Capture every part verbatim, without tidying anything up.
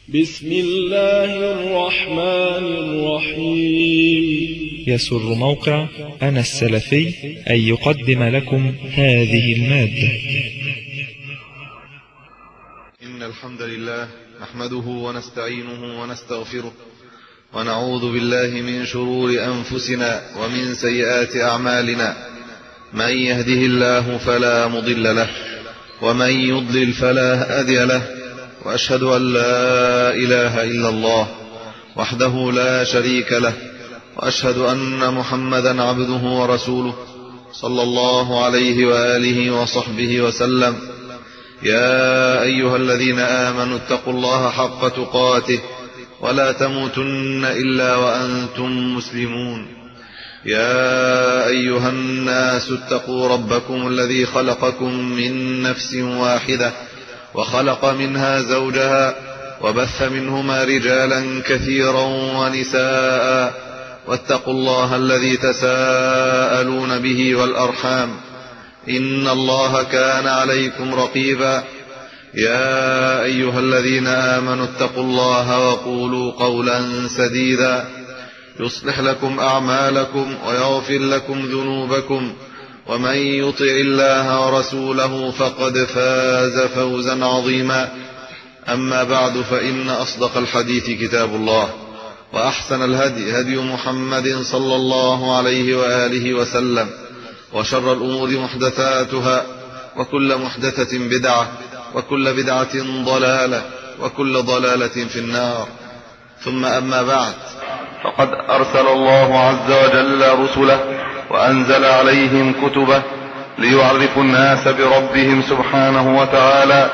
بسم الله الرحمن الرحيم. يسر موقع أنا السلفي أن يقدم لكم هذه المادة. إن الحمد لله نحمده ونستعينه ونستغفره ونعوذ بالله من شرور أنفسنا ومن سيئات أعمالنا. من يهده الله فلا مضل له ومن يضلل فلا هادي له، وأشهد أن لا إله إلا الله وحده لا شريك له، وأشهد أن محمدا عبده ورسوله صلى الله عليه وآله وصحبه وسلم. يا أيها الذين آمنوا اتقوا الله حق تقاته ولا تموتن إلا وأنتم مسلمون. يا أيها الناس اتقوا ربكم الذي خلقكم من نفس واحدة وخلق منها زوجها وبث منهما رجالا كثيرا ونساء، واتقوا الله الذي تساءلون به والأرحام إن الله كان عليكم رقيبا. يا أيها الذين آمنوا اتقوا الله وقولوا قولا سديدا يصلح لكم أعمالكم ويغفر لكم ذنوبكم، ومن يطع الله ورسوله فقد فاز فوزا عظيما. أما بعد، فإن أصدق الحديث كتاب الله، وأحسن الهدي هدي محمد صلى الله عليه وآله وسلم، وشر الأمور محدثاتها، وكل محدثة بدعة، وكل بدعة ضلالة، وكل ضلالة في النار. ثم أما بعد، فقد أرسل الله عز وجل رسله وأنزل عليهم كتبه ليعرفوا الناس بربهم سبحانه وتعالى،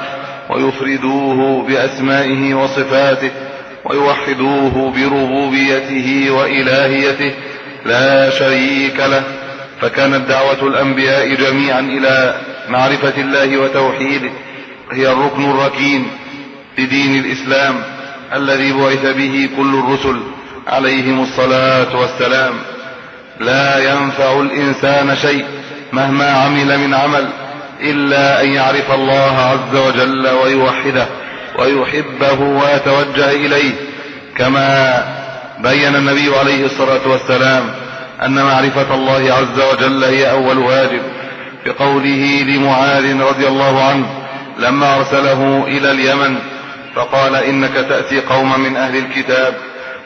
ويفردوه بأسمائه وصفاته، ويوحدوه بربوبيته وإلهيته لا شريك له. فكانت دعوة الأنبياء جميعا إلى معرفة الله وتوحيده هي الركن الركين لدين الإسلام الذي بعث به كل الرسل عليهم الصلاة والسلام. لا ينفع الإنسان شيء مهما عمل من عمل إلا أن يعرف الله عز وجل ويوحده ويحبه ويتوجه إليه، كما بين النبي عليه الصلاة والسلام أن معرفة الله عز وجل هي أول واجب، بقوله لمعاذ رضي الله عنه لما أرسله إلى اليمن فقال: إنك تأتي قوما من أهل الكتاب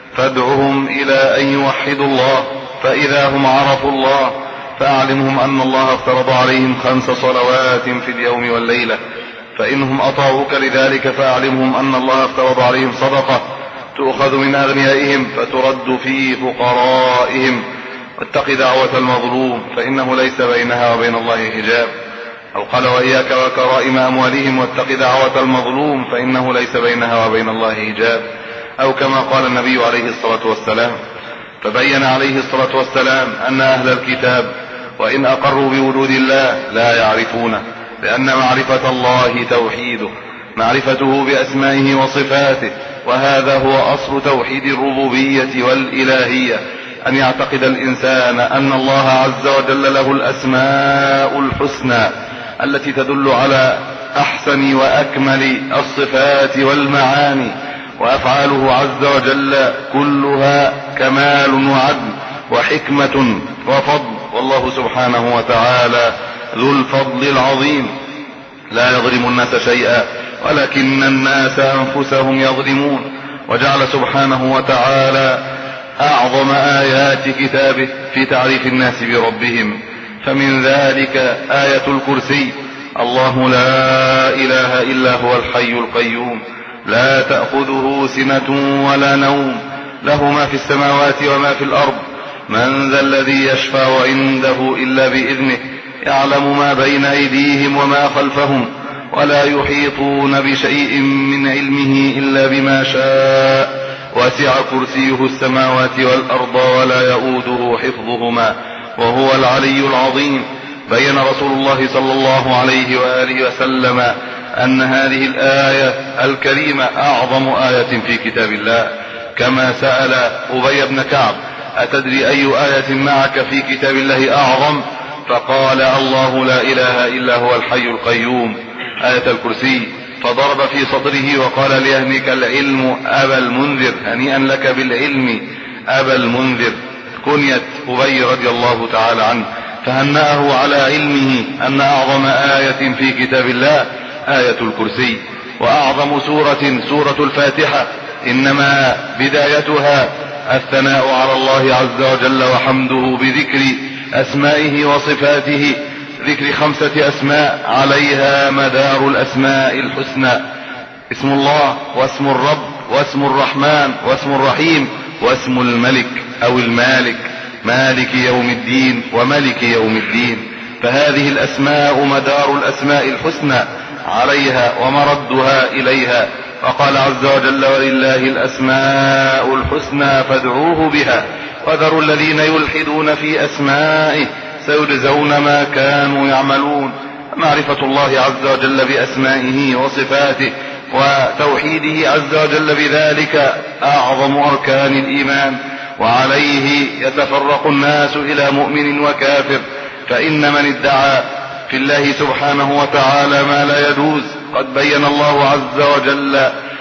فادعهم إلى أن يوحدوا الله، فإذا هم عرفوا الله فأعلمهم أن الله افترض عليهم خمس صلوات في اليوم والليلة، فإنهم أطاعوك لذلك فأعلمهم أن الله افترض عليهم صدقة تؤخذ من أغنيائهم فترد في فقرائهم، واتق دعوة المظلوم فإنه ليس بينها وبين الله حجاب. أو قال: وإياك وكرائم أموالهم واتق دعوة المظلوم فإنه ليس بينها وبين الله حجاب. أو كما قال النبي عليه الصلاة والسلام. فبين عليه الصلاة والسلام أن أهل الكتاب وإن أقروا بوجود الله لا يعرفونه، لأن معرفة الله توحيده، معرفته بأسمائه وصفاته، وهذا هو أصل توحيد الربوبية والإلهية، أن يعتقد الإنسان أن الله عز وجل له الأسماء الحسنى التي تدل على أحسن وأكمل الصفات والمعاني، وأفعاله عز وجل كلها كمال وعدل وحكمة وفضل، والله سبحانه وتعالى ذو الفضل العظيم لا يظلم الناس شيئا ولكن الناس أنفسهم يظلمون. وجعل سبحانه وتعالى أعظم آيات كتابه في تعريف الناس بربهم، فمن ذلك آية الكرسي: الله لا إله إلا هو الحي القيوم لا تأخذه سنة ولا نوم له ما في السماوات وما في الأرض من ذا الذي يشفع عنده إلا بإذنه يعلم ما بين أيديهم وما خلفهم ولا يحيطون بشيء من علمه إلا بما شاء وسع كرسيه السماوات والأرض ولا يؤوده حفظهما وهو العلي العظيم. بين رسول الله صلى الله عليه وآله وسلم أن هذه الآية الكريمة أعظم آية في كتاب الله، كما سأل أبي بن كعب: أتدري أي آية معك في كتاب الله أعظم؟ فقال: الله لا إله إلا هو الحي القيوم، آية الكرسي. فضرب في صدره وقال ليهنك العلم أبا المنذر، هنيئا لك بالعلم أبا المنذر، كنية أبي رضي الله تعالى عنه. فهنأه على علمه أن أعظم آية في كتاب الله آية الكرسي، وأعظم سورة سورة الفاتحة إنما بدايتها الثناء على الله عز وجل وحمده بذكر أسمائه وصفاته، ذكر خمسة أسماء عليها مدار الأسماء الحسنى: اسم الله واسم الرب واسم الرحمن واسم الرحيم واسم الملك أو المالك، مالك يوم الدين وملك يوم الدين. فهذه الأسماء مدار الأسماء الحسنى عليها ومردها إليها. فقال عز وجل: ولله الأسماء الحسنى فادعوه بها وذروا الذين يلحدون في أسمائه سيجزون ما كانوا يعملون. معرفة الله عز وجل بأسمائه وصفاته وتوحيده عز وجل بذلك أعظم أركان الإيمان، وعليه يتفرق الناس إلى مؤمن وكافر. فإن من ادعى في الله سبحانه وتعالى ما لا يجوز قد بين الله عز وجل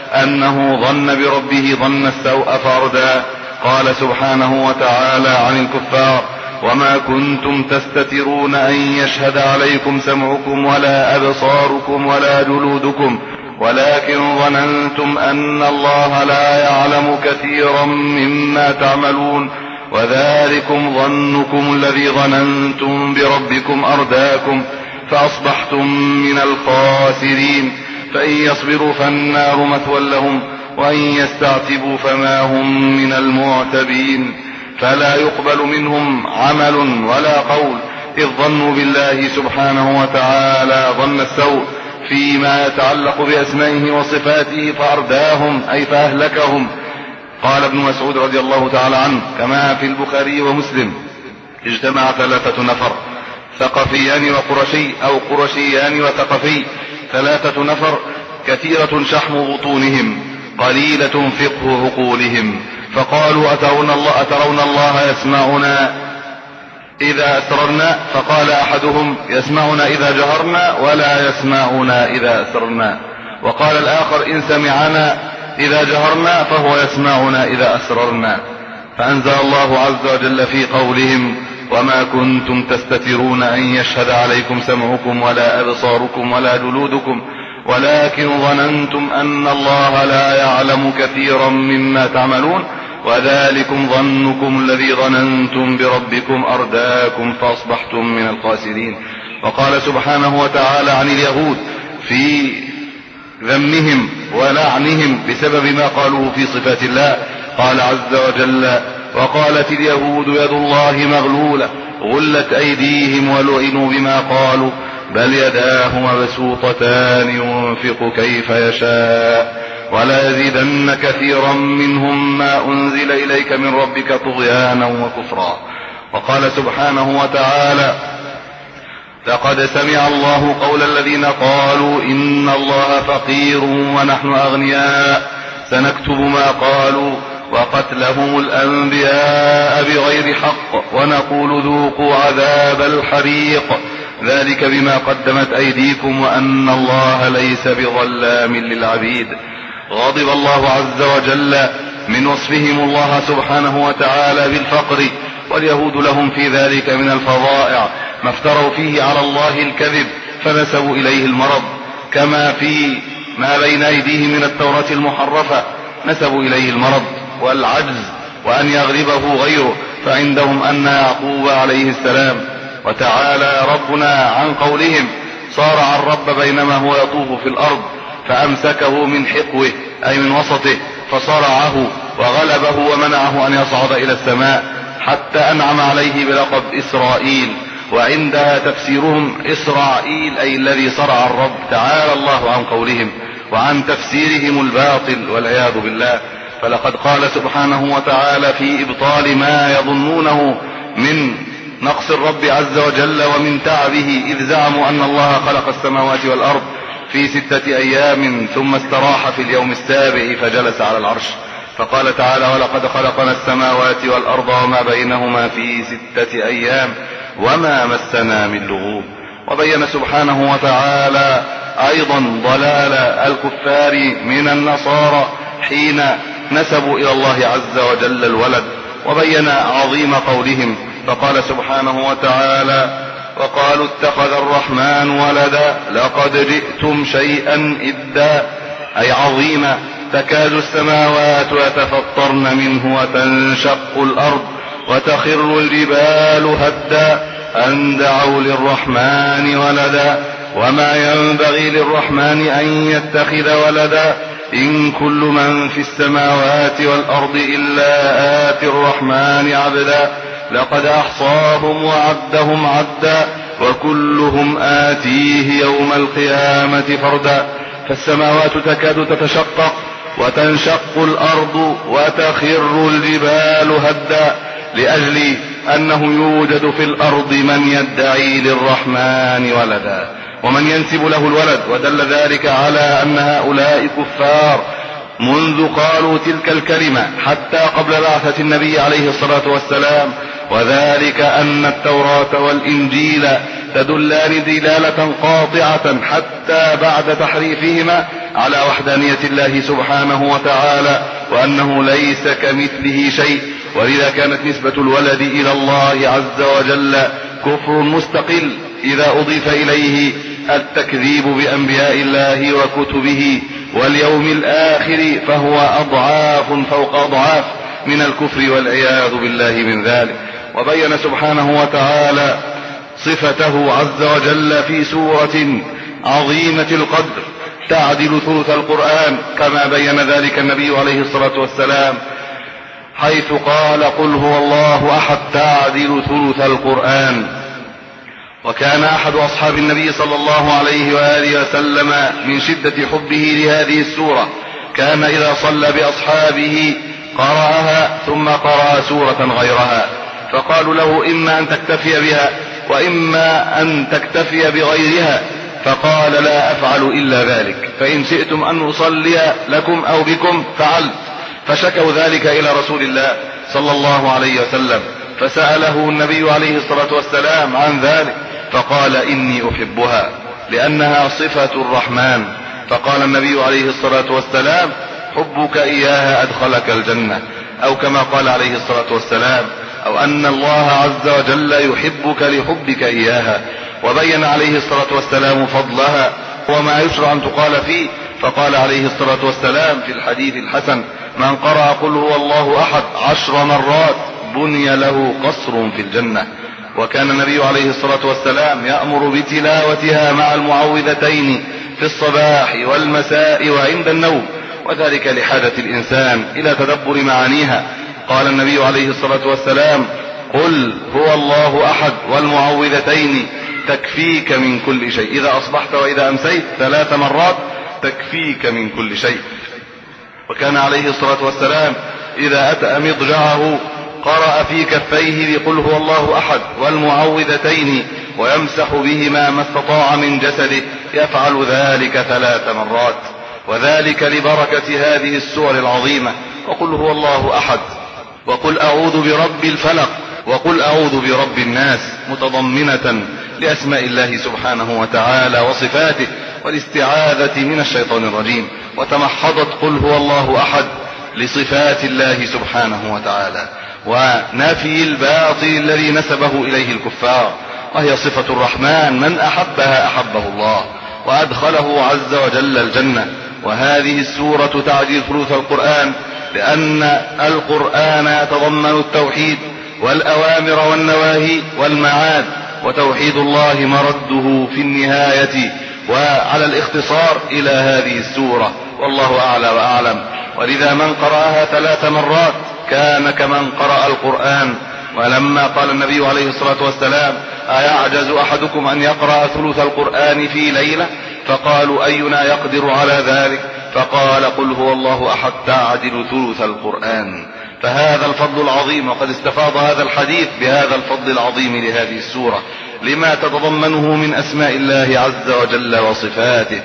أنه ظن بربه ظن السوء فأرداه. قال سبحانه وتعالى عن الكفار: وما كنتم تستترون أن يشهد عليكم سمعكم ولا أبصاركم ولا جلودكم ولكن ظننتم أن الله لا يعلم كثيرا مما تعملون وذلكم ظنكم الذي ظننتم بربكم أرداكم فأصبحتم من الخاسرين. فإن يصبروا فالنار مثوى لهم وإن يستعتبوا فما هم من المعتبين. فلا يقبل منهم عمل ولا قول، إذ ظنوا بالله سبحانه وتعالى ظن السوء فيما يتعلق بأسمائه وصفاته فأرداهم أي فأهلكهم. قال ابن مسعود رضي الله تعالى عنه كما في البخاري ومسلم: اجتمع ثلاثة نفر ثقفيان وقرشي أو قرشيان وثقفي، ثلاثة نفر كثيرة شحم بطونهم قليلة فقه عقولهم، فقالوا: أترون الله, أترون الله يسمعنا إذا أسررنا؟ فقال أحدهم: يسمعنا إذا جهرنا ولا يسمعنا إذا أسررنا. وقال الآخر: إن سمعنا إذا جهرنا فهو يسمعنا إذا أسررنا. فأنزل الله عز وجل في قولهم: وما كنتم تستترون أن يشهد عليكم سمعكم ولا أبصاركم ولا جلودكم ولكن ظننتم أن الله لا يعلم كثيرا مما تعملون وذلكم ظنكم الذي ظننتم بربكم أرداكم فأصبحتم من الخاسرين. وقال سبحانه وتعالى عن اليهود في ذمهم ولعنهم بسبب ما قالوه في صفات الله، قال عز وجل: وقالت اليهود يد الله مغلولة غلت أيديهم ولعنوا بما قالوا بل يداه مبسوطتان ينفق كيف يشاء ولا يزيدن كثيرا منهم ما أنزل إليك من ربك طغيانا وكفرا. وقال سبحانه وتعالى: لقد سمع الله قول الذين قالوا إن الله فقير ونحن أغنياء سنكتب ما قالوا وقتلهم الأنبياء بغير حق ونقول ذوقوا عذاب الحريق ذلك بما قدمت أيديكم وأن الله ليس بظلام للعبيد. غضب الله عز وجل من وصفهم الله سبحانه وتعالى بالفقر، واليهود لهم في ذلك من الفظائع ما افتروا فيه على الله الكذب فنسبوا إليه المرض، كما في ما بين أيديهم من التوراة المحرفة نسبوا إليه المرض والعجز وأن يغلبه غيره، فعندهم أن يعقوب عليه السلام. وتعالى ربنا عن قولهم صارع الرب بينما هو يطوف في الأرض فأمسكه من حقوه أي من وسطه فصرعه وغلبه ومنعه أن يصعد إلى السماء حتى أنعم عليه بلقب إسرائيل، وعندها تفسيرهم إسرائيل أي الذي صرع الرب. تعالى الله عن قولهم وعن تفسيرهم الباطل والعياذ بالله. فلقد قال سبحانه وتعالى في إبطال ما يظنونه من نقص الرب عز وجل ومن تعبه، إذ زعموا أن الله خلق السماوات والأرض في ستة أيام ثم استراح في اليوم السابع فجلس على العرش. فقال تعالى: ولقد خلقنا السماوات والأرض وما بينهما في ستة أيام وما مسنا من لغوب. وبين سبحانه وتعالى أيضا ضلال الكفار من النصارى حين نسبوا إلى الله عز وجل الولد، وبين عظيم قولهم فقال سبحانه وتعالى: وقالوا اتخذ الرحمن ولدا لقد جئتم شيئا إدا، أي عظيما، تكاد السماوات يتفطرن منه وتنشق الأرض وتخر الجبال هدا أن دعوا للرحمن ولدا وما ينبغي للرحمن أن يتخذ ولدا إن كل من في السماوات والأرض إلا آتي الرحمن عبدا لقد أحصاهم وعدهم عدا وكلهم آتيه يوم القيامة فردا. فالسماوات تكاد تتشقق وتنشق الأرض وتخر الجبال هدا لأجل أنه يوجد في الأرض من يدعي للرحمن ولدا ومن ينسب له الولد، ودل ذلك على أن هؤلاء كفار منذ قالوا تلك الكلمة حتى قبل بعثة النبي عليه الصلاة والسلام، وذلك أن التوراة والإنجيل تدلان دلالة قاطعة حتى بعد تحريفهما على وحدانية الله سبحانه وتعالى وأنه ليس كمثله شيء، ولذا كانت نسبة الولد إلى الله عز وجل كفر مستقل إذا أضيف إليه التكذيب بأنبياء الله وكتبه واليوم الآخر، فهو أضعاف فوق أضعاف من الكفر والعياذ بالله من ذلك. وبين سبحانه وتعالى صفته عز وجل في سورة عظيمة القدر تعدل ثلث القرآن، كما بين ذلك النبي عليه الصلاة والسلام حيث قال: قل هو الله أحد تعدل ثلث القرآن. وكان أحد أصحاب النبي صلى الله عليه وآله وسلم من شدة حبه لهذه السورة كان إذا صلى بأصحابه قرأها ثم قرأ سورة غيرها، فقالوا له: إما أن تكتفي بها وإما أن تكتفي بغيرها، فقال: لا أفعل إلا ذلك، فإن شئتم أن أصلي لكم أو بكم فعلت. فشكوا ذلك إلى رسول الله صلى الله عليه وسلم، فسأله النبي عليه الصلاة والسلام عن ذلك فقال: إني أحبها لأنها صفة الرحمن. فقال النبي عليه الصلاة والسلام: حبك إياها أدخلك الجنة، أو كما قال عليه الصلاة والسلام: أو أن الله عز وجل يحبك لحبك إياها. وبين عليه الصلاة والسلام فضلها وما يشرع أن تقال فيه، فقال عليه الصلاة والسلام في الحديث الحسن: من قرأ قل هو الله أحد عشر مرات بني له قصر في الجنة. وكان النبي عليه الصلاة والسلام يأمر بتلاوتها مع المعوذتين في الصباح والمساء وعند النوم، وذلك لحاجة الإنسان إلى تدبر معانيها. قال النبي عليه الصلاة والسلام: قل هو الله أحد والمعوذتين تكفيك من كل شيء، إذا أصبحت وإذا أمسيت ثلاث مرات تكفيك من كل شيء. وكان عليه الصلاة والسلام إذا أتى مضجعه قرأ في كفيه بقل هو الله أحد والمعوذتين ويمسح بهما ما استطاع من جسده، يفعل ذلك ثلاث مرات، وذلك لبركة هذه السور العظيمة. وقل هو الله أحد وقل أعوذ برب الفلق وقل أعوذ برب الناس متضمنة لأسماء الله سبحانه وتعالى وصفاته والاستعاذة من الشيطان الرجيم، وتمحضت قل هو الله أحد لصفات الله سبحانه وتعالى ونفي الباطل الذي نسبه إليه الكفار، وهي صفة الرحمن، من أحبها أحبه الله وأدخله عز وجل الجنة. وهذه السورة تعدل ثلث القرآن لأن القرآن يتضمن التوحيد والأوامر والنواهي والمعاد، وتوحيد الله مرده في النهاية وعلى الاختصار إلى هذه السورة، والله أعلى وأعلم. ولذا من قرأها ثلاث مرات كان كمن قرأ القرآن. ولما قال النبي عليه الصلاة والسلام: أيعجز أحدكم أن يقرأ ثلث القرآن في ليلة؟ فقالوا: أينا يقدر على ذلك؟ فقال: قل هو الله أحد تعدل ثلث القرآن. فهذا الفضل العظيم، وقد استفاض هذا الحديث بهذا الفضل العظيم لهذه السورة لما تتضمنه من أسماء الله عز وجل وصفاته.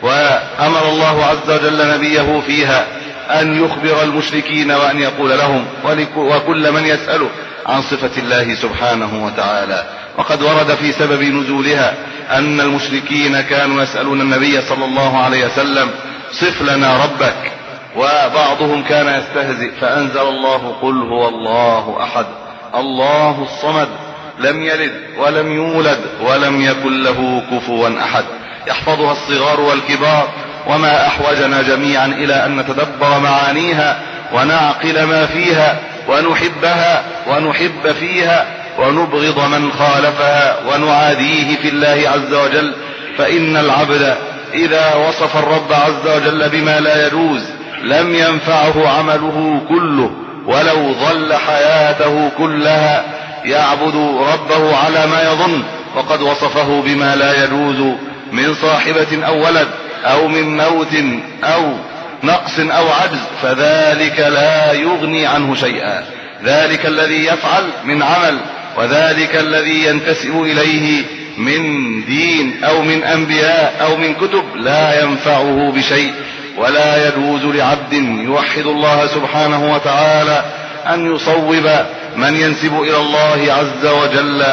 وأمر الله عز وجل نبيه فيها أن يخبر المشركين وأن يقول لهم وكل من يسأله عن صفة الله سبحانه وتعالى: وقد ورد في سبب نزولها أن المشركين كانوا يسألون النبي صلى الله عليه وسلم صف لنا ربك، وبعضهم كان يستهزئ فأنزل الله قل هو الله أحد الله الصمد لم يلد ولم يولد ولم يكن له كفوا أحد، يحفظها الصغار والكبار. وما أحوجنا جميعا إلى أن نتدبر معانيها ونعقل ما فيها ونحبها ونحب فيها ونبغض من خالفها ونعاديه في الله عز وجل. فإن العبد إذا وصف الرب عز وجل بما لا يجوز لم ينفعه عمله كله ولو ظل حياته كلها يعبد ربه على ما يظن، وقد وصفه بما لا يجوز من صاحبة أو ولد أو من موت أو نقص أو عجز، فذلك لا يغني عنه شيئا. ذلك الذي يفعل من عمل وذلك الذي ينتسب إليه من دين أو من أنبياء أو من كتب لا ينفعه بشيء. ولا يجوز لعبد يوحد الله سبحانه وتعالى أن يصوب من ينسب إلى الله عز وجل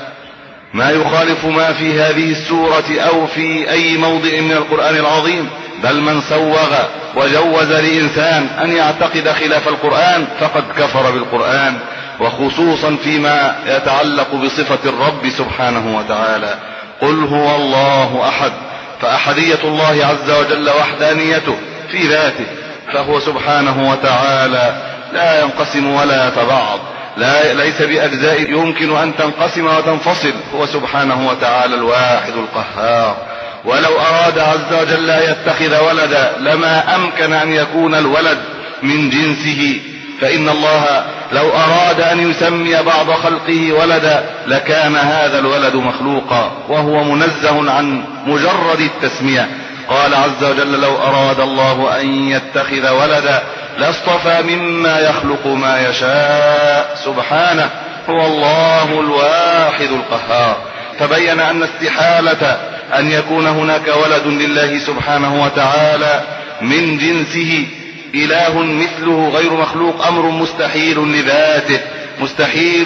ما يخالف ما في هذه السورة أو في أي موضع من القرآن العظيم، بل من سوغ وجوز لإنسان أن يعتقد خلاف القرآن فقد كفر بالقرآن، وخصوصا فيما يتعلق بصفة الرب سبحانه وتعالى. قل هو الله أحد، فأحدية الله عز وجل وحدانيته في ذاته، فهو سبحانه وتعالى لا ينقسم ولا يتبعض، لا ليس بأجزاء يمكن أن تنقسم وتنفصل، هو سبحانه وتعالى الواحد القهار. ولو أراد عز وجل أن يتخذ ولدا لما أمكن أن يكون الولد من جنسه، فإن الله لو أراد أن يسمي بعض خلقه ولدا لكان هذا الولد مخلوقا، وهو منزه عن مجرد التسمية. قال عز وجل لو أراد الله أن يتخذ ولدا لاصطفى مما يخلق ما يشاء سبحانه، هو الله الواحد القهار. تبين أن استحالة أن يكون هناك ولد لله سبحانه وتعالى من جنسه إله مثله غير مخلوق، أمر مستحيل لذاته، مستحيل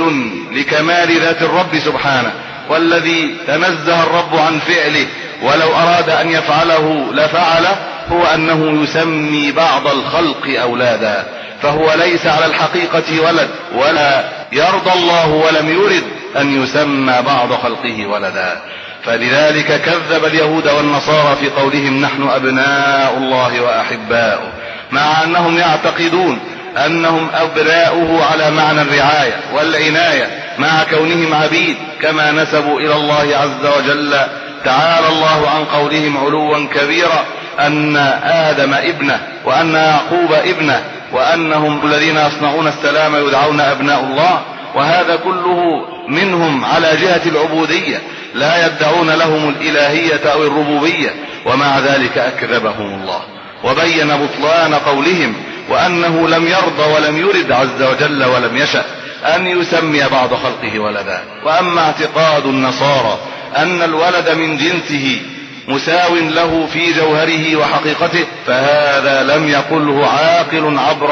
لكمال ذات الرب سبحانه، والذي تنزه الرب عن فعله ولو أراد أن يفعله لفعله هو أنه يسمي بعض الخلق أولادا، فهو ليس على الحقيقة ولد، ولا يرضى الله ولم يرد أن يسمى بعض خلقه ولدا. فلذلك كذب اليهود والنصارى في قولهم نحن أبناء الله وأحباؤه، مع أنهم يعتقدون أنهم أبناؤه على معنى الرعاية والعناية مع كونهم عبيد، كما نسبوا إلى الله عز وجل تعالى الله عن قولهم علوا كبيرا أن آدم ابنه وأن يعقوب ابنه وأنهم الذين يصنعون السلام يدعون أبناء الله، وهذا كله منهم على جهة العبودية، لا يدعون لهم الإلهية أو الربوبية، ومع ذلك أكذبهم الله وبين بطلان قولهم، وأنه لم يرضى ولم يرد عز وجل ولم يشأ أن يسمي بعض خلقه ولدا. وأما اعتقاد النصارى أن الولد من جنسه مساو له في جوهره وحقيقته فهذا لم يقله عاقل عبر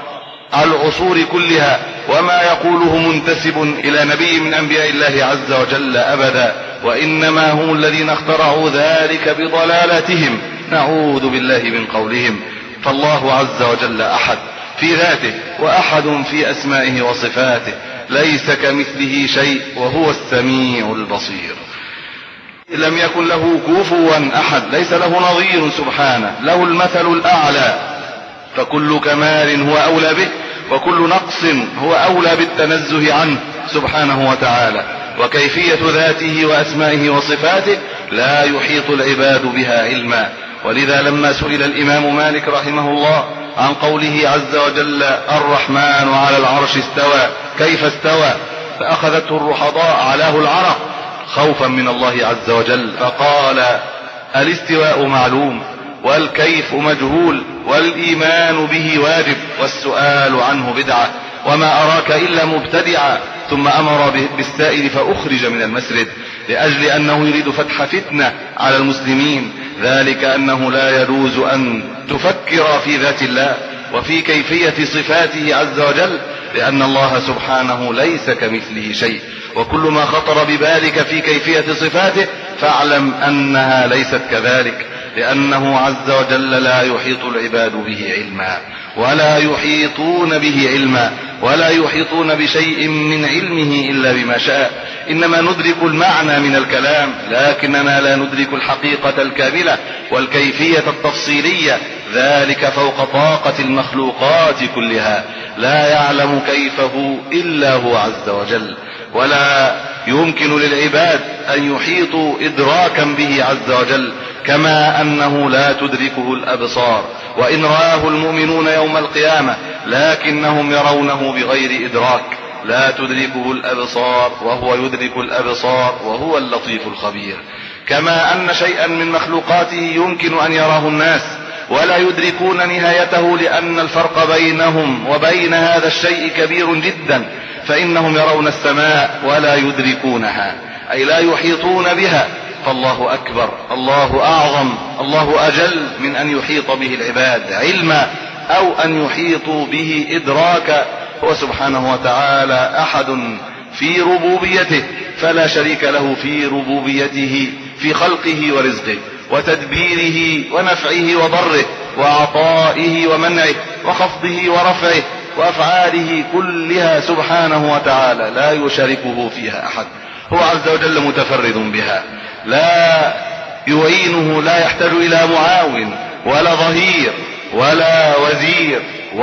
العصور كلها، وما يقوله منتسب إلى نبي من أنبياء الله عز وجل أبدا، وإنما هم الذين اخترعوا ذلك بضلالتهم، نعوذ بالله من قولهم. فالله عز وجل أحد في ذاته وأحد في أسمائه وصفاته، ليس كمثله شيء وهو السميع البصير. لم يكن له كفوا أحد، ليس له نظير سبحانه، له المثل الأعلى، فكل كمال هو أولى به وكل نقص هو أولى بالتنزه عنه سبحانه وتعالى. وكيفية ذاته وأسمائه وصفاته لا يحيط العباد بها علما. ولذا لما سئل الإمام مالك رحمه الله عن قوله عز وجل الرحمن على العرش استوى كيف استوى، فأخذته الرحضاء علاه العرق خوفا من الله عز وجل، فقال الاستواء معلوم والكيف مجهول والإيمان به واجب والسؤال عنه بدعة، وما أراك إلا مبتدعا. ثم أمر بالسائل فأخرج من المسجد لأجل أنه يريد فتح فتنة على المسلمين، ذلك أنه لا يجوز أن تفكر في ذات الله وفي كيفية صفاته عز وجل لأن الله سبحانه ليس كمثله شيء. وكل ما خطر ببالك في كيفية صفاته فاعلم أنها ليست كذلك، لأنه عز وجل لا يحيط العباد به علما، ولا يحيطون به علما، ولا يحيطون بشيء من علمه إلا بما شاء. إنما ندرك المعنى من الكلام، لكننا لا ندرك الحقيقة الكاملة والكيفية التفصيلية، ذلك فوق طاقة المخلوقات كلها، لا يعلم كيفه إلا هو عز وجل. ولا يمكن للعباد أن يحيطوا إدراكا به عز وجل، كما أنه لا تدركه الأبصار، وإن رآه المؤمنون يوم القيامة لكنهم يرونه بغير إدراك. لا تدركه الأبصار وهو يدرك الأبصار وهو اللطيف الخبير. كما أن شيئا من مخلوقاته يمكن أن يراه الناس ولا يدركون نهايته، لأن الفرق بينهم وبين هذا الشيء كبير جدا، فإنهم يرون السماء ولا يدركونها، أي لا يحيطون بها. فالله أكبر، الله أعظم، الله أجل من أن يحيط به العباد علما أو أن يحيطوا به إدراكا. هو سبحانه وتعالى أحد في ربوبيته، فلا شريك له في ربوبيته، في خلقه ورزقه وتدبيره ونفعه وضره وعطائه ومنعه وخفضه ورفعه وأفعاله كلها سبحانه وتعالى لا يشاركه فيها أحد. هو عز وجل متفرد بها، لا يعينه، لا يحتاج إلى معاون ولا ظهير ولا وزير،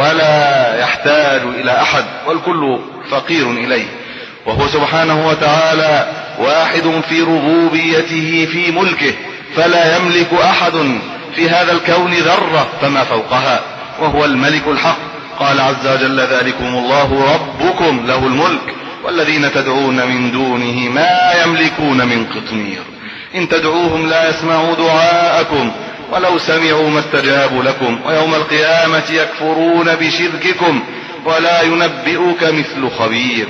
ولا يحتاج إلى أحد، والكل فقير إليه. وهو سبحانه وتعالى واحد في ربوبيته في ملكه، فلا يملك أحد في هذا الكون ذرة فما فوقها، وهو الملك الحق. قال عز وجل: ذلكم الله ربكم له الملك والذين تدعون من دونه ما يملكون من قطمير إن تدعوهم لا يسمعوا دعاءكم ولو سمعوا ما استجابوا لكم ويوم القيامة يكفرون بشرككم ولا ينبئك مثل خبير.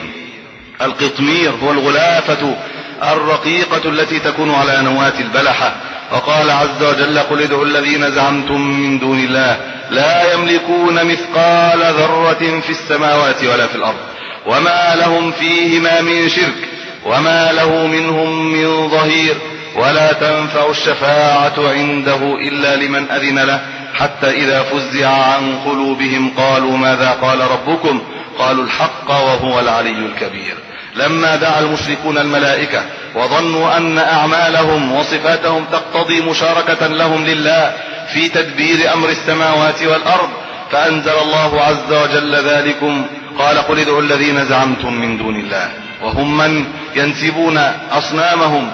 القطمير هو الغلافة الرقيقة التي تكون على نواة البلحة. وقال عز وجل: قل ادعوا الذين زعمتم من دون الله لا يملكون مثقال ذرة في السماوات ولا في الأرض وما لهم فيهما من شرك وما له منهم من ظهير ولا تنفع الشفاعة عنده إلا لمن أذن له حتى إذا فزع عن قلوبهم قالوا ماذا قال ربكم قالوا الحق وهو العلي الكبير. لما دعا المشركون الملائكة وظنوا أن أعمالهم وصفاتهم تقتضي مشاركة لهم لله في تدبير أمر السماوات والأرض، فأنزل الله عز وجل ذلكم قال: قل ادعوا الذين زعمتم من دون الله. وهم من ينسبون أصنامهم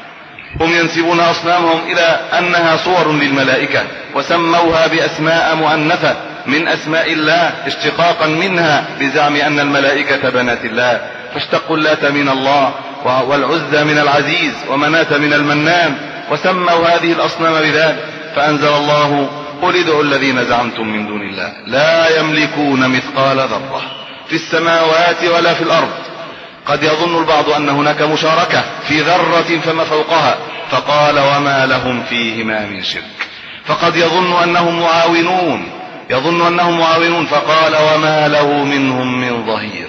هم ينسبون أصنامهم إلى أنها صور للملائكة، وسموها بأسماء مؤنثة من أسماء الله اشتقاقا منها بزعم أن الملائكة بنات الله، فاشتقوا اللات من الله والعزى من العزيز ومناة من المنان، وسموا هذه الأصنام بذلك. فأنزل الله: قل ادعوا الذين زعمتم من دون الله لا يملكون مثقال ذرة في السماوات ولا في الأرض. قد يظن البعض أن هناك مشاركة في ذرة فما فوقها، فقال: وما لهم فيهما من شرك. فقد يظن أنهم معاونون يظن أنهم معاونون فقال: وما له منهم من ظهير.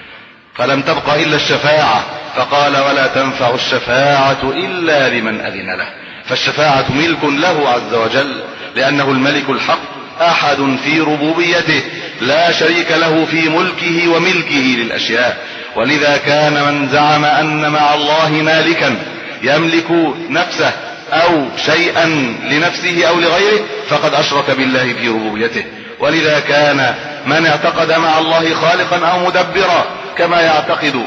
فلم تبق إلا الشفاعة، فقال: ولا تنفع الشفاعة إلا لمن أذن له. فالشفاعة ملك له عز وجل، لأنه الملك الحق أحد في ربوبيته لا شريك له في ملكه وملكه للأشياء. ولذا كان من زعم أن مع الله مالكا يملك نفسه أو شيئا لنفسه أو لغيره فقد أشرك بالله في ربوبيته. ولذا كان من اعتقد مع الله خالقا أو مدبرا، كما يعتقد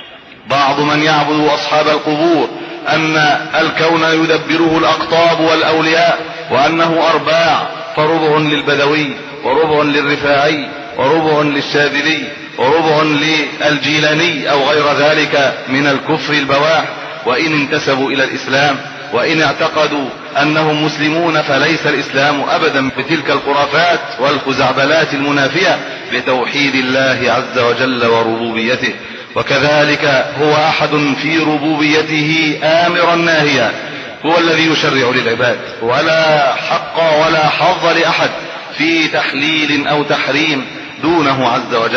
بعض من يعبد أصحاب القبور أن الكون يدبره الأقطاب والأولياء وأنه أرباع، فربع للبدوي وربع للرفاعي وربع للشاذلي وربع للجيلاني أو غير ذلك من الكفر البواح. وإن انتسبوا إلى الإسلام وإن اعتقدوا أنهم مسلمون فليس الإسلام أبدا بتلك الخرافات والخزعبلات المنافية لتوحيد الله عز وجل وربوبيته. وكذلك هو أحد في ربوبيته آمرا ناهيا، هو الذي يشرع للعباد، ولا حق ولا حظ لأحد في تحليل أو تحريم دونه عز وجل.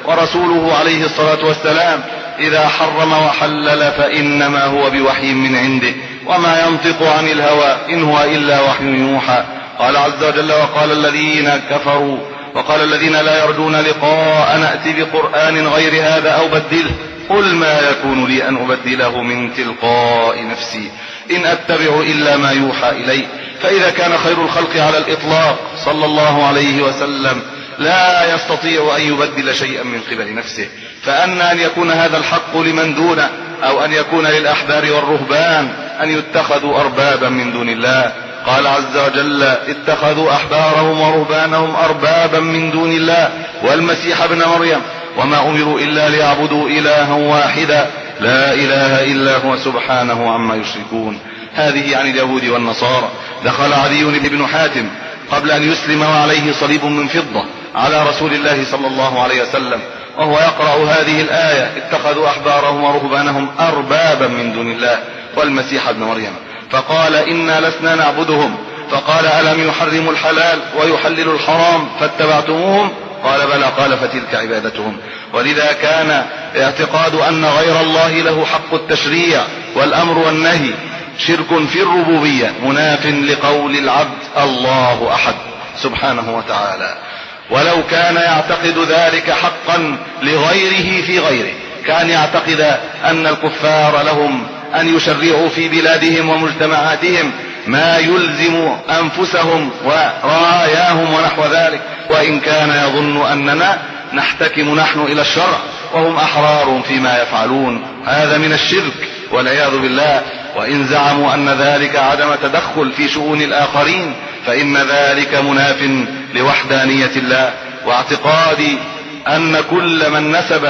ورسوله عليه الصلاة والسلام إذا حرم وحلل فإنما هو بوحي من عنده وما ينطق عن الهوى إن هو إلا وحي يوحى. قال عز وجل وقال الذين كفروا وقال الذين لا يرجون لقاء نأتي بقرآن غير هذا أو بدله قل ما يكون لي أن أبدله من تلقاء نفسي إن أتبع إلا ما يوحى إلي. فإذا كان خير الخلق على الإطلاق صلى الله عليه وسلم لا يستطيع أن يبدل شيئا من قبل نفسه، فأن أن يكون هذا الحق لمن دونه أو أن يكون للأحبار والرهبان أن يتخذوا أربابا من دون الله. قال عز وجل اتخذوا أحبارهم ورهبانهم أربابا من دون الله والمسيح ابن مريم وما أمروا إلا ليعبدوا إلها واحدا لا إله إلا هو سبحانه عما يشركون. هذه عن اليهود والنصارى. دخل عدي بن حاتم قبل أن يسلم وعليه صليب من فضة على رسول الله صلى الله عليه وسلم وهو يقرأ هذه الآية اتخذوا أحبارهم ورهبانهم أربابا من دون الله والمسيح ابن مريم فقال إنا لسنا نعبدهم. فقال ألم يحرموا الحلال ويحللوا الحرام فاتبعتموهم؟ قال بلى. قال فتلك عبادتهم. ولذا كان اعتقاد أن غير الله له حق التشريع والأمر والنهي شرك في الربوبية مناف لقول العبد الله أحد سبحانه وتعالى. ولو كان يعتقد ذلك حقا لغيره في غيره كان يعتقد أن الكفار لهم أن يشرعوا في بلادهم ومجتمعاتهم ما يلزم أنفسهم ورعاياهم ونحو ذلك، وإن كان يظن أننا نحتكم نحن إلى الشرع وهم أحرار فيما يفعلون. هذا من الشرك والعياذ بالله. وإن زعموا أن ذلك عدم تدخل في شؤون الآخرين فإن ذلك مناف لوحدانية الله واعتقاد أن كل من نسب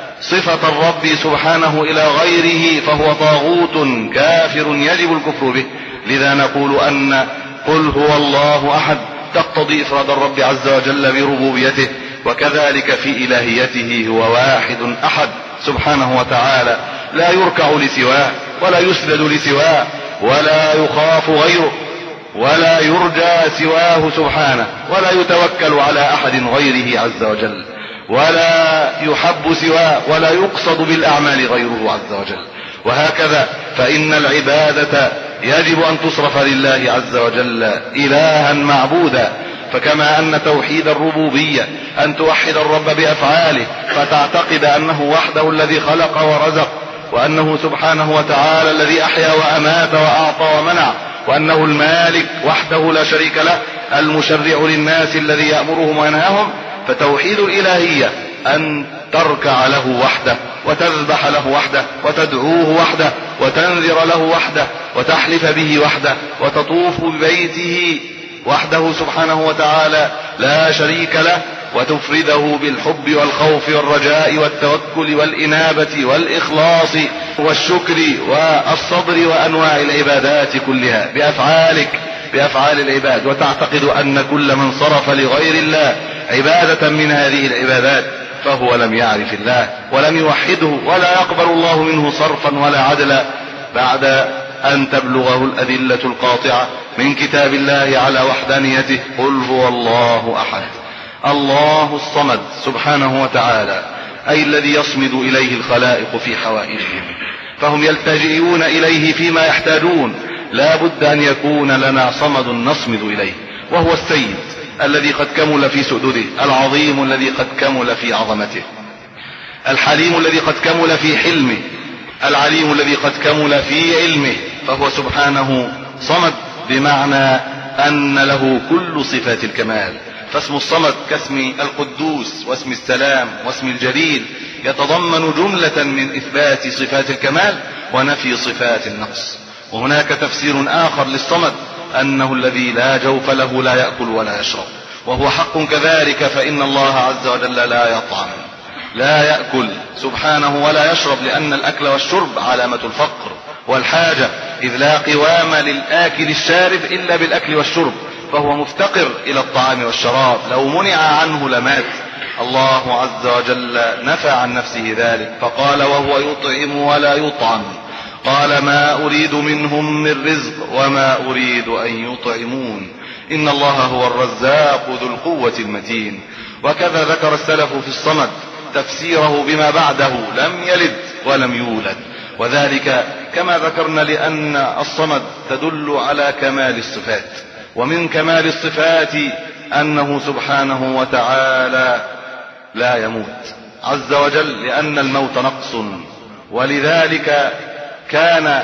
صفة الرب سبحانه إلى غيره فهو طاغوت كافر يجب الكفر به. لذا نقول أن قل هو الله أحد تقتضي إفراد الرب عز وجل بربوبيته، وكذلك في إلهيته هو واحد أحد سبحانه وتعالى لا يركع لسواه ولا يسجد لسواه ولا يخاف غيره ولا يرجى سواه سبحانه ولا يتوكل على أحد غيره عز وجل ولا يحب سواه ولا يقصد بالأعمال غيره عز وجل. وهكذا فإن العبادة يجب أن تصرف لله عز وجل إلها معبودا. فكما أن توحيد الربوبية أن توحد الرب بأفعاله فتعتقد أنه وحده الذي خلق ورزق وأنه سبحانه وتعالى الذي أحيا وأمات وأعطى ومنع وأنه المالك وحده لا شريك له المشرع للناس الذي يأمرهم وينهاهم. فتوحيد الإلهية أن تركع له وحده وتذبح له وحده وتدعوه وحده وتنذر له وحده وتحلف به وحده وتطوف ببيته وحده سبحانه وتعالى لا شريك له وتفرده بالحب والخوف والرجاء والتوكل والإنابة والإخلاص والشكر والصبر وأنواع العبادات كلها بأفعالك بأفعال العباد. وتعتقد أن كل من صرف لغير الله عبادة من هذه العبادات فهو لم يعرف الله ولم يوحده ولا يقبل الله منه صرفا ولا عدلا بعد أن تبلغه الأدلة القاطعة من كتاب الله على وحدانيته. قل هو الله أحد الله الصمد سبحانه وتعالى أي الذي يصمد إليه الخلائق في حوائجهم فهم يلتجئون إليه فيما يحتاجون. لا بد أن يكون لنا صمد نصمد إليه وهو السيد الذي قد كمل في سؤدده العظيم الذي قد كمل في عظمته الحليم الذي قد كمل في حلمه العليم الذي قد كمل في علمه. فهو سبحانه صمد بمعنى أن له كل صفات الكمال. فاسم الصمد كاسم القدوس واسم السلام واسم الجليل يتضمن جملة من إثبات صفات الكمال ونفي صفات النقص. وهناك تفسير آخر للصمد أنه الذي لا جوف له لا يأكل ولا يشرب وهو حق كذلك. فإن الله عز وجل لا يطعم لا يأكل سبحانه ولا يشرب لأن الأكل والشرب علامة الفقر والحاجة إذ لا قوام للآكل الشارب إلا بالأكل والشرب فهو مفتقر إلى الطعام والشراب لو منع عنه لمات. الله عز وجل نفى عن نفسه ذلك فقال وهو يطعم ولا يطعم قال ما أريد منهم من رزق وما أريد أن يطعمون إن الله هو الرزاق ذو القوة المتين. وكذا ذكر السلف في الصمد تفسيره بما بعده لم يلد ولم يولد، وذلك كما ذكرنا لأن الصمد تدل على كمال الصفات، ومن كمال الصفات أنه سبحانه وتعالى لا يموت عز وجل، لأن الموت نقص، ولذلك كان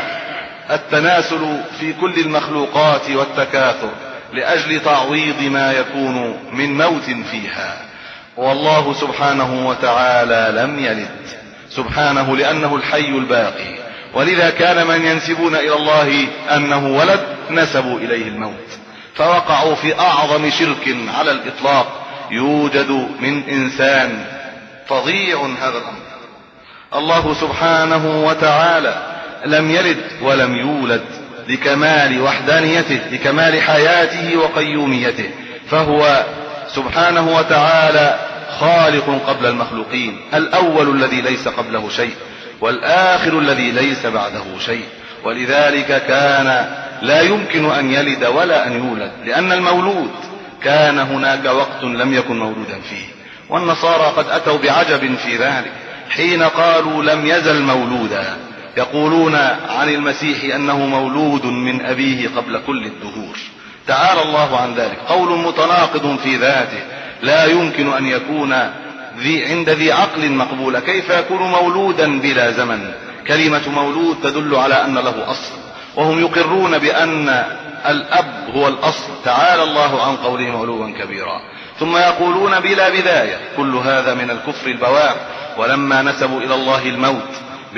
التناسل في كل المخلوقات والتكاثر لأجل تعويض ما يكون من موت فيها. والله سبحانه وتعالى لم يلد سبحانه لأنه الحي الباقي، ولذا كان من ينسبون إلى الله أنه ولد نسبوا إليه الموت، فوقعوا في أعظم شرك على الإطلاق يوجد من إنسان فظيع هذا الأمر. الله سبحانه وتعالى لم يلد ولم يولد لكمال وحدانيته، لكمال حياته وقيوميته، فهو سبحانه وتعالى خالق قبل المخلوقين، الأول الذي ليس قبله شيء، والآخر الذي ليس بعده شيء، ولذلك كان لا يمكن أن يلد ولا أن يولد، لأن المولود كان هناك وقت لم يكن مولودا فيه. والنصارى قد أتوا بعجب في ذلك حين قالوا لم يزل مولودا، يقولون عن المسيح أنه مولود من أبيه قبل كل الدهور. تعالى الله عن ذلك، قول متناقض في ذاته، لا يمكن أن يكون ذي عند ذي عقل مقبول. كيف يكون مولودا بلا زمن؟ كلمة مولود تدل على أن له أصل، وهم يقرون بأن الأب هو الأصل، تعالى الله عن قولهم علوا كبيرا، ثم يقولون بلا بداية. كل هذا من الكفر البواح. ولما نسبوا إلى الله الموت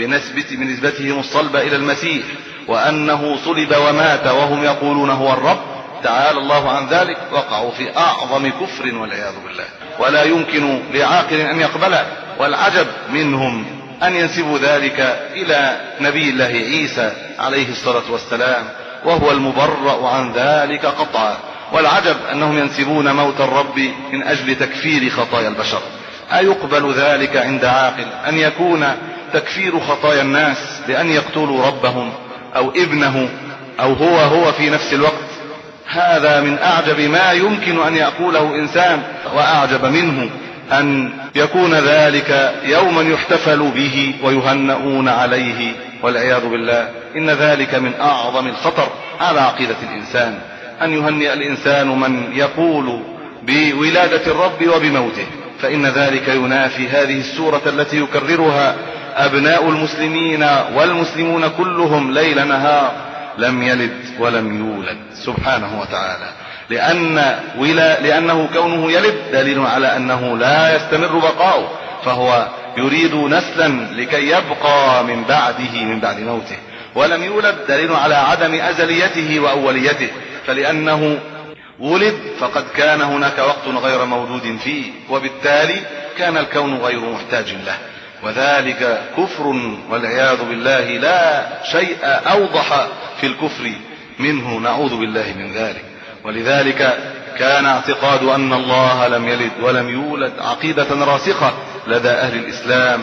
بنسبتهم الصلبة إلى المسيح، وأنه صلب ومات وهم يقولون هو الرب، تعالى الله عن ذلك، وقعوا في أعظم كفر والعياذ بالله، ولا يمكن لعاقل أن يقبله. والعجب منهم أن ينسبوا ذلك إلى نبي الله عيسى عليه الصلاة والسلام، وهو المبرأ عن ذلك قطعا. والعجب أنهم ينسبون موت الرب من أجل تكفير خطايا البشر. أيقبل ذلك عند عاقل أن يكون تكفير خطايا الناس بأن يقتلوا ربهم أو ابنه أو هو هو في نفس الوقت؟ هذا من أعجب ما يمكن أن يقوله إنسان، وأعجب منه أن يكون ذلك يوما يحتفل به ويهنؤون عليه والعياذ بالله. إن ذلك من أعظم الخطر على عقيدة الإنسان، أن يهنئ الإنسان من يقول بولادة الرب وبموته، فإن ذلك ينافي هذه السورة التي يكررها أبناء المسلمين والمسلمون كلهم ليل نهار: لم يلد ولم يولد سبحانه وتعالى. لأن ولا لأنه كونه يلد دليل على أنه لا يستمر بقاؤه، فهو يريد نسلا لكي يبقى من بعده من بعد موته. ولم يولد دليل على عدم أزليته وأوليته، فلأنه ولد فقد كان هناك وقت غير مولود فيه، وبالتالي كان الكون غير محتاج له، وذلك كفر والعياذ بالله. لا شيء أوضح في الكفر منه، نعوذ بالله من ذلك. ولذلك كان اعتقاد أن الله لم يلد ولم يولد عقيدة راسخة لدى أهل الإسلام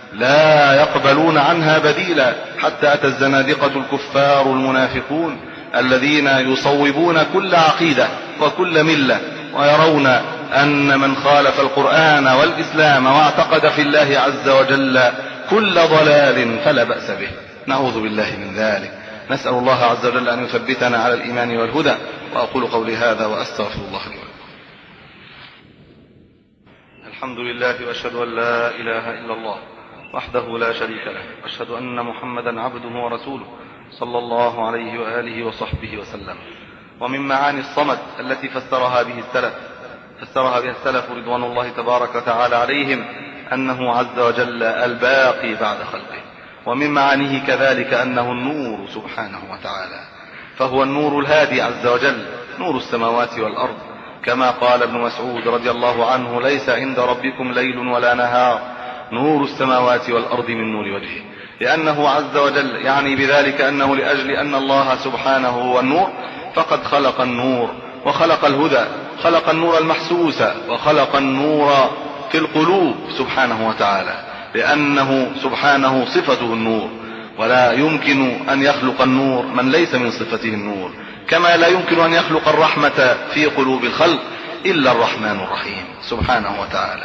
لا يقبلون عنها بديلا، حتى أتى الزنادقة الكفار المنافقون الذين يصوبون كل عقيدة وكل ملة، ويرون أن من خالف القرآن والإسلام واعتقد في الله عز وجل كل ضلال فلا بأس به. نعوذ بالله من ذلك. نسأل الله عز وجل أن يثبتنا على الإيمان والهدى. وأقول قولي هذا وأستغفر الله لي ولكم. الحمد لله، وأشهد أن لا إله إلا الله وحده لا شريك له، وأشهد أن محمدا عبده ورسوله صلى الله عليه وآله وصحبه وسلم. ومن معاني الصمد التي فسرها به السلف فسرها بها السلف رضوان الله تبارك وتعالى عليهم أنه عز وجل الباقي بعد خلقه. ومن معانيه كذلك أنه النور سبحانه وتعالى، فهو النور الهادي عز وجل، نور السماوات والأرض، كما قال ابن مسعود رضي الله عنه: ليس عند ربكم ليل ولا نهار، نور السماوات والأرض من نور وجهه. لأنه عز وجل يعني بذلك أنه لأجل أن الله سبحانه هو النور فقد خلق النور وخلق الهدى، خلق النور المحسوس وخلق النور في القلوب سبحانه وتعالى، لأنه سبحانه صفته النور، ولا يمكن أن يخلق النور من ليس من صفته النور، كما لا يمكن أن يخلق الرحمة في قلوب الخلق إلا الرحمن الرحيم سبحانه وتعالى.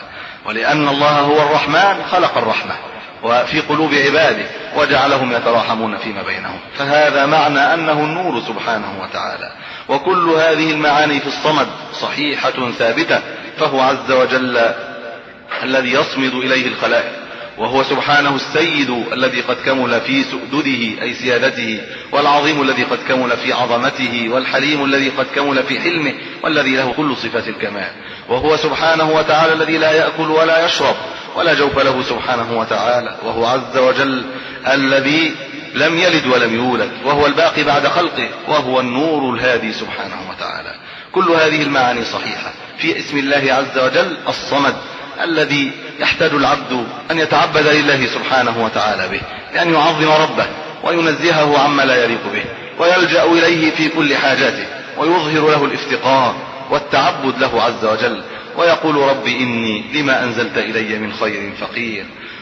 ولأن الله هو الرحمن خلق الرحمة وفي قلوب عباده وجعلهم يتراحمون فيما بينهم، فهذا معنى أنه النور سبحانه وتعالى. وكل هذه المعاني في الصمد صحيحة ثابتة، فهو عز وجل الذي يصمد إليه الخلائق، وهو سبحانه السيد الذي قد كمل في سؤدده أي سيادته، والعظيم الذي قد كمل في عظمته، والحليم الذي قد كمل في حلمه، والذي له كل صفات الكمال. وهو سبحانه وتعالى الذي لا يأكل ولا يشرب ولا جوف له سبحانه وتعالى، وهو عز وجل الذي لم يلد ولم يولد، وهو الباقي بعد خلقه، وهو النور الهادي سبحانه وتعالى. كل هذه المعاني صحيحة في اسم الله عز وجل الصمد، الذي يحتاج العبد أن يتعبد لله سبحانه وتعالى به، لأن يعظم ربه وينزهه عما لا يليق به، ويلجأ إليه في كل حاجاته، ويظهر له الافتقار والتعبد له عز وجل، ويقول رب إني لما أنزلت إلي من خير فقير،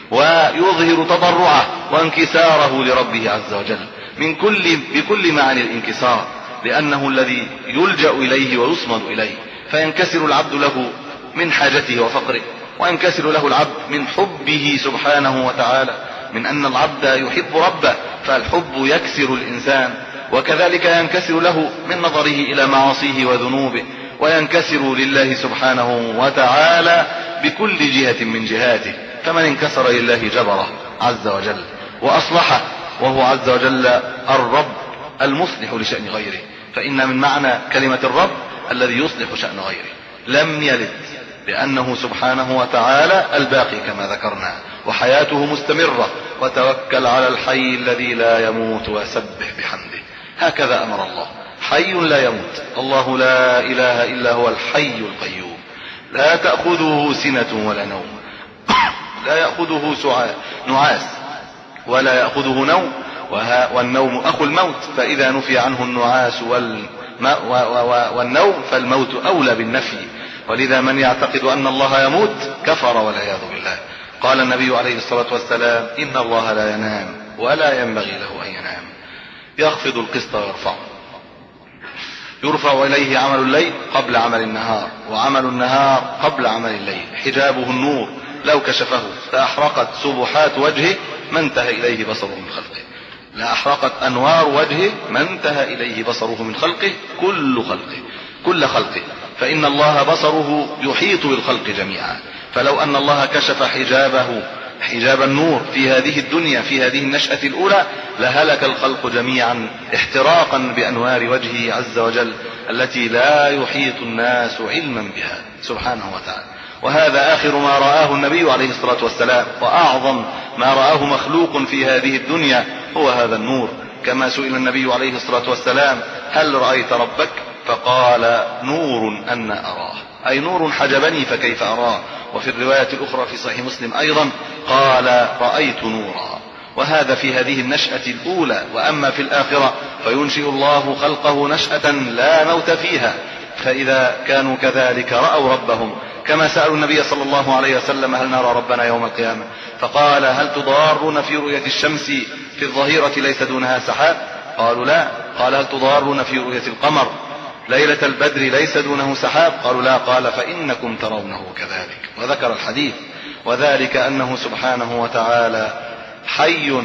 ويظهر تضرعه وانكساره لربه عز وجل من كل بكل معنى الانكسار، لأنه الذي يلجأ إليه ويصمد إليه، فينكسر العبد له من حاجته وفقره، وينكسر له العبد من حبه سبحانه وتعالى، من أن العبد يحب ربه فالحب يكسر الإنسان، وكذلك ينكسر له من نظره إلى معاصيه وذنوبه، وينكسر لله سبحانه وتعالى بكل جهة من جهاته. فمن انكسر لله جبره عز وجل وأصلحه، وهو عز وجل الرب المصلح لشأن غيره، فإن من معنى كلمة الرب الذي يصلح شأن غيره. لم يلد لأنه سبحانه وتعالى الباقي كما ذكرنا، وحياته مستمرة، وتوكل على الحي الذي لا يموت وسبح بحمده. هكذا أمر الله، حي لا يموت، الله لا إله إلا هو الحي القيوم، لا تأخذه سنة ولا نوم، لا يأخذه نعاس ولا يأخذه نوم، والنوم أخو الموت، فإذا نفي عنه النعاس والنوم فالموت أولى بالنفي. ولذا من يعتقد أن الله يموت كفر والعياذ بالله. قال النبي عليه الصلاة والسلام إن الله لا ينام ولا ينبغي له أن ينام، يخفض القسط ويرفعه، يرفع إليه عمل الليل قبل عمل النهار، وعمل النهار قبل عمل الليل، حجابه النور، لو كشفه فأحرقت سبحات وجهه ما انتهى إليه بصره من خلقه، لا أحرقت أنوار وجهه ما انتهى إليه بصره من خلقه، كل خلقه كل خلقه، فإن الله بصره يحيط بالخلق جميعا. فلو أن الله كشف حجابه حجاب النور في هذه الدنيا في هذه النشأة الأولى لهلك الخلق جميعا احتراقا بأنوار وجهه عز وجل التي لا يحيط الناس علما بها سبحانه وتعالى. وهذا آخر ما رآه النبي عليه الصلاة والسلام، وأعظم ما رآه مخلوق في هذه الدنيا هو هذا النور، كما سئل النبي عليه الصلاة والسلام هل رأيت ربك؟ فقال نور أن أراه، أي نور حجبني فكيف أراه. وفي الرواية الأخرى في صحيح مسلم أيضا قال رأيت نورا. وهذا في هذه النشأة الأولى. وأما في الآخرة فينشئ الله خلقه نشأة لا موت فيها، فإذا كانوا كذلك رأوا ربهم كما سألوا النبي صلى الله عليه وسلم هل نرى ربنا يوم القيامة؟ فقال هل تضارون في رؤية الشمس في الظهيرة ليس دونها سحاب؟ قالوا لا. قال هل تضارون في رؤية القمر ليلة البدر ليس دونه سحاب؟ قالوا لا. قال فإنكم ترونه كذلك، وذكر الحديث. وذلك أنه سبحانه وتعالى حي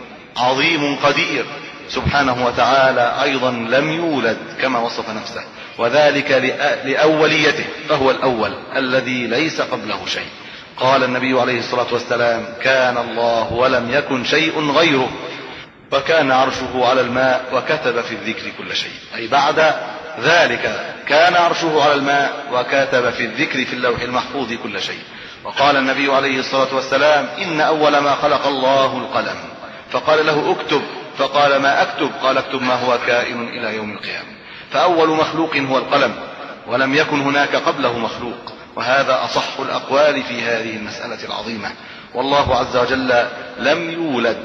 عظيم قدير سبحانه وتعالى، أيضا لم يولد كما وصف نفسه، وذلك لأوليته، فهو الأول الذي ليس قبله شيء. قال النبي عليه الصلاة والسلام كان الله ولم يكن شيء غيره، وكان عرشه على الماء وكتب في الذكر كل شيء، أي بعد ذلك كان عرشه على الماء وكتب في الذكر في اللوح المحفوظ كل شيء. وقال النبي عليه الصلاة والسلام إن أول ما خلق الله القلم، فقال له اكتب، فقال ما أكتب؟ قال اكتب ما هو كائن إلى يوم القيامة. فأول مخلوق هو القلم، ولم يكن هناك قبله مخلوق. وهذا أصح الأقوال في هذه المسألة العظيمة. والله عز وجل لم يولد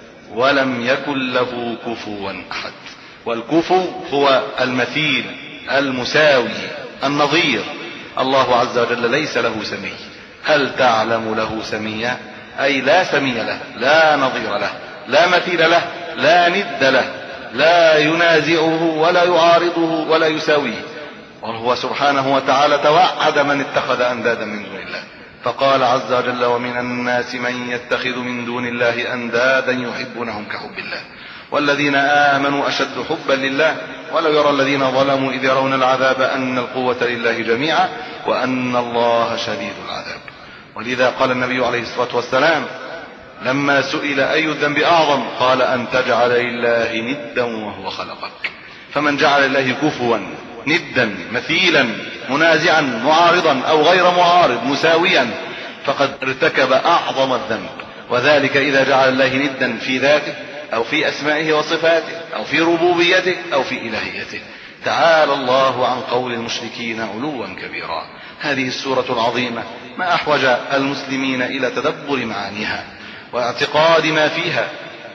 ولم يكن له كفوا أحد، والكفو هو المثيل المساوي النظير. الله عز وجل ليس له سمي. هل تعلم له سميا؟ أي لا سمي له، لا نظير له، لا مثيل له، لا ند له، لا ينازعه ولا يعارضه ولا يساويه. وهو سبحانه وتعالى توعد من اتخذ أندادا من دون الله فقال عز وجل: ومن الناس من يتخذ من دون الله أندادا يحبونهم كحب الله والذين آمنوا أشد حبا لله ولو يرى الذين ظلموا إذ يرون العذاب أن القوة لله جميعا وأن الله شديد العذاب. ولذا قال النبي عليه الصلاة والسلام لما سئل أي الذنب أعظم قال: أن تجعل لله ندا وهو خلقك. فمن جعل لله كفوا ندا مثيلا منازعا معارضا أو غير معارض مساويا فقد ارتكب أعظم الذنب، وذلك إذا جعل الله ندا في ذاته أو في أسمائه وصفاته أو في ربوبيته أو في إلهيته. تعالى الله عن قول المشركين علوا كبيرا. هذه السورة العظيمة ما أحوج المسلمين إلى تدبر معانيها واعتقاد ما فيها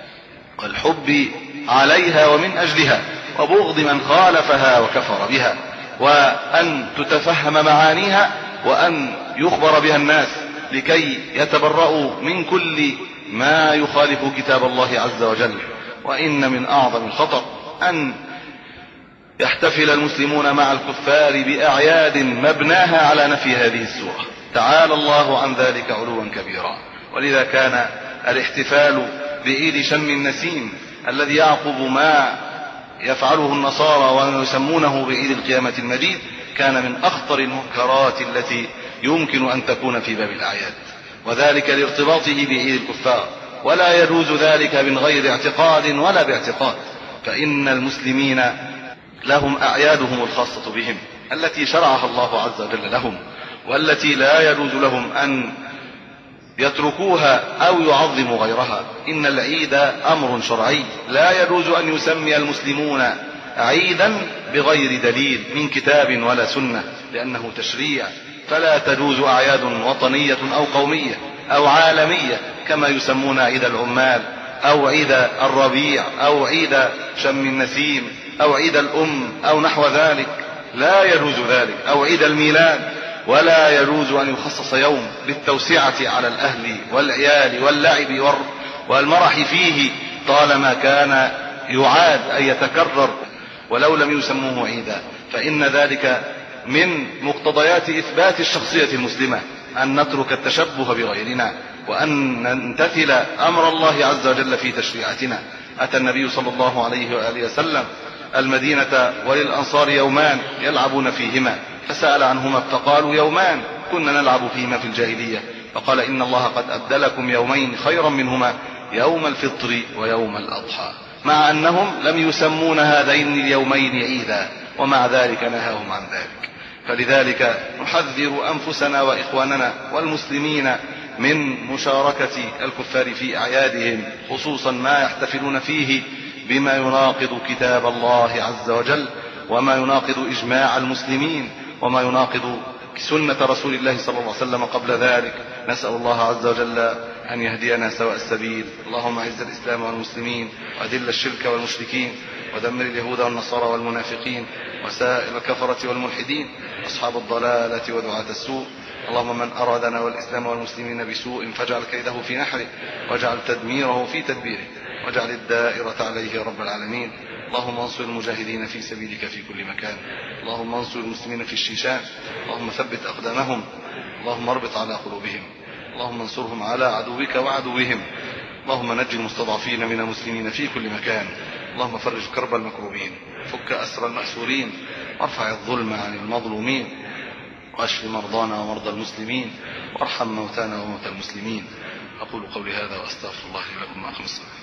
والحب عليها ومن أجلها وبغض من خالفها وكفر بها، وأن تتفهم معانيها وأن يخبر بها الناس لكي يتبرؤوا من كل ما يخالف كتاب الله عز وجل. وإن من أعظم الخطر أن يحتفل المسلمون مع الكفار بأعياد مبناها على نفي هذه السورة. تعالى الله عن ذلك علوا كبيرا. ولذا كان الاحتفال بعيد شم النسيم الذي يعقب ما يفعله النصارى ويسمونه بعيد القيامة المجيد كان من أخطر المنكرات التي يمكن أن تكون في باب الأعياد، وذلك لارتباطه بعيد الكفار، ولا يجوز ذلك من غير اعتقاد ولا باعتقاد. فإن المسلمين لهم أعيادهم الخاصة بهم التي شرعها الله عز وجل لهم، والتي لا يجوز لهم أن يتركوها أو يعظموا غيرها. إن العيد أمر شرعي لا يجوز أن يسمي المسلمون عيدا بغير دليل من كتاب ولا سنة، لأنه تشريع. فلا تجوز أعياد وطنية أو قومية أو عالمية كما يسمون عيد العمال أو عيد الربيع أو عيد شم النسيم أو عيد الأم أو نحو ذلك، لا يجوز ذلك، أو عيد الميلاد. ولا يجوز أن يخصص يوم للتوسعة على الأهل والعيال واللعب والمرح فيه طالما كان يعاد أن يتكرر ولو لم يسموه عيدا، فإن ذلك من مقتضيات إثبات الشخصية المسلمة أن نترك التشبه بغيرنا وأن نمتثل أمر الله عز وجل في تشريعاتنا. أتى النبي صلى الله عليه وآله وسلم المدينة وللأنصار يومان يلعبون فيهما، فسأل عنهما فقالوا: يومان كنا نلعب فيهما في الجاهلية. فقال: إن الله قد أبدلكم يومين خيرا منهما يوم الفطر ويوم الأضحى، مع أنهم لم يسمون هذين اليومين عيدا، ومع ذلك نهاهم عن ذلك. فلذلك نحذر أنفسنا وإخواننا والمسلمين من مشاركة الكفار في أعيادهم، خصوصا ما يحتفلون فيه بما يناقض كتاب الله عز وجل وما يناقض إجماع المسلمين وما يناقض سنة رسول الله صلى الله عليه وسلم قبل ذلك. نسأل الله عز وجل أن يهدينا سواء السبيل. اللهم أعز الإسلام والمسلمين وأذل الشرك والمشركين ودمر اليهود والنصارى والمنافقين وسائر الكفرة والملحدين أصحاب الضلالة ودعاة السوء. اللهم من أرادنا والإسلام والمسلمين بسوء فاجعل كيده في نحره واجعل تدميره في تدبيره واجعل الدائرة عليه يا رب العالمين. اللهم انصر المجاهدين في سبيلك في كل مكان. اللهم انصر المسلمين في الشيشان. اللهم ثبت أقدامهم. اللهم اربط على قلوبهم. اللهم انصرهم على عدوك وعدوهم. اللهم نجي المستضعفين من المسلمين في كل مكان. اللهم فرج كرب المكروبين، فك أسر المأسورين، وارفع الظلم عن المظلومين، واشف مرضانا ومرضى المسلمين، وارحم موتانا وموتى المسلمين. أقول قولي هذا وأستغفر الله لي ولكم وأقم الصلاة.